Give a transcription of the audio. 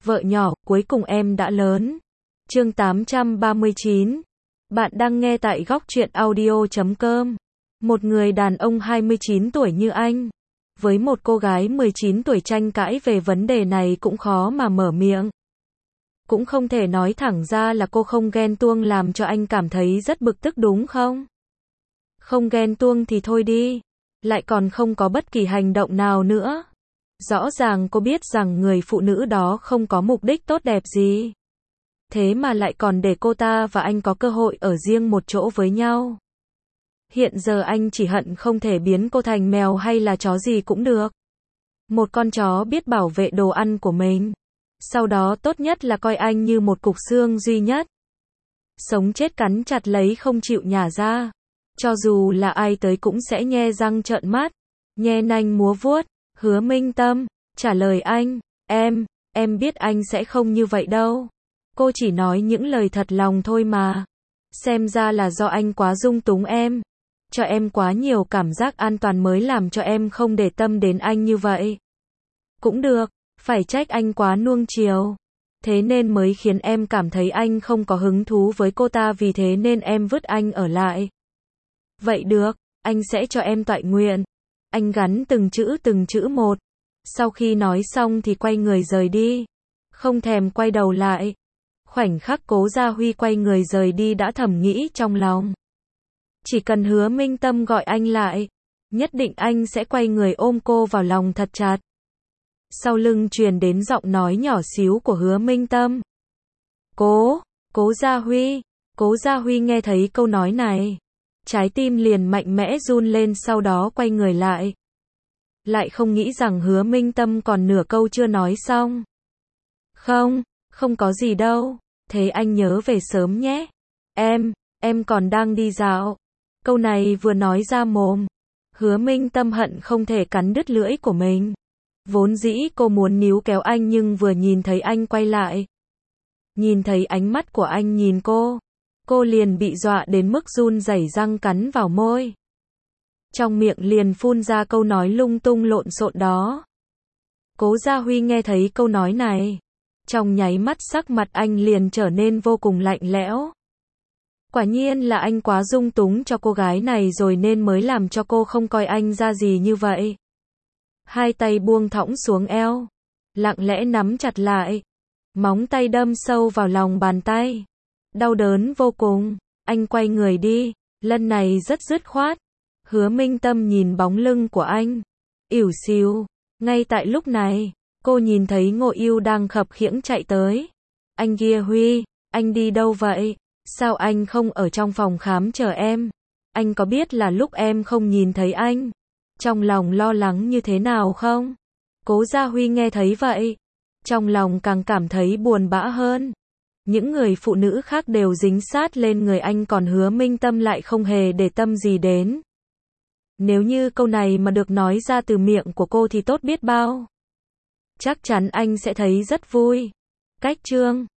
Vợ nhỏ, cuối cùng em đã lớn. Chương 839. Bạn đang nghe tại góc truyện audio.com. Một người đàn ông 29 tuổi như anh, với một cô gái 19 tuổi tranh cãi về vấn đề này cũng khó mà mở miệng. Cũng không thể nói thẳng ra là cô không ghen tuông làm cho anh cảm thấy rất bực tức đúng không? Không ghen tuông thì thôi đi, lại còn không có bất kỳ hành động nào nữa. Rõ ràng cô biết rằng người phụ nữ đó không có mục đích tốt đẹp gì. Thế mà lại còn để cô ta và anh có cơ hội ở riêng một chỗ với nhau. Hiện giờ anh chỉ hận không thể biến cô thành mèo hay là chó gì cũng được. Một con chó biết bảo vệ đồ ăn của mình. Sau đó tốt nhất là coi anh như một cục xương duy nhất. Sống chết cắn chặt lấy không chịu nhả ra. Cho dù là ai tới cũng sẽ nhe răng trợn mắt, nhe nanh múa vuốt. Hứa Minh Tâm trả lời anh, em biết anh sẽ không như vậy đâu. Cô chỉ nói những lời thật lòng thôi mà. Xem ra là do anh quá dung túng em, cho em quá nhiều cảm giác an toàn mới làm cho em không để tâm đến anh như vậy. Cũng được, phải trách anh quá nuông chiều. Thế nên mới khiến em cảm thấy anh không có hứng thú với cô ta, vì thế nên em vứt anh ở lại. Vậy được, anh sẽ cho em toại nguyện. Anh gắn từng chữ một. Sau khi nói xong thì quay người rời đi, không thèm quay đầu lại. Khoảnh khắc Cố Gia Huy quay người rời đi đã thầm nghĩ trong lòng. Chỉ cần Hứa Minh Tâm gọi anh lại, nhất định anh sẽ quay người ôm cô vào lòng thật chặt. Sau lưng truyền đến giọng nói nhỏ xíu của Hứa Minh Tâm. Cố Gia Huy. Cố Gia Huy nghe thấy câu nói này, trái tim liền mạnh mẽ run lên, sau đó quay người lại. Lại không nghĩ rằng Hứa Minh Tâm còn nửa câu chưa nói xong. Không có gì đâu, thế anh nhớ về sớm nhé. Em còn đang đi dạo. Câu này vừa nói ra mồm, Hứa Minh Tâm hận không thể cắn đứt lưỡi của mình. Vốn dĩ cô muốn níu kéo anh, nhưng vừa nhìn thấy anh quay lại, nhìn thấy ánh mắt của anh nhìn cô liền bị dọa đến mức run rẩy, răng cắn vào môi. Trong miệng liền phun ra câu nói lung tung lộn xộn đó. Cố Gia Huy nghe thấy câu nói này, trong nháy mắt sắc mặt anh liền trở nên vô cùng lạnh lẽo. Quả nhiên là anh quá dung túng cho cô gái này rồi nên mới làm cho cô không coi anh ra gì như vậy. Hai tay buông thõng xuống eo, lặng lẽ nắm chặt lại, móng tay đâm sâu vào lòng bàn tay. Đau đớn vô cùng, anh quay người đi, lần này rất dứt khoát. Hứa Minh Tâm nhìn bóng lưng của anh, ỉu xìu. Ngay tại lúc này, cô nhìn thấy Ngộ Ưu đang khập khiễng chạy tới. Anh kia Huy, anh đi đâu vậy? Sao anh không ở trong phòng khám chờ em? Anh có biết là lúc em không nhìn thấy anh, trong lòng lo lắng như thế nào không? Cố Gia Huy nghe thấy vậy, trong lòng càng cảm thấy buồn bã hơn. Những người phụ nữ khác đều dính sát lên người anh, còn Hứa Minh Tâm lại không hề để tâm gì đến. Nếu như câu này mà được nói ra từ miệng của cô thì tốt biết bao. Chắc chắn anh sẽ thấy rất vui. Cách chương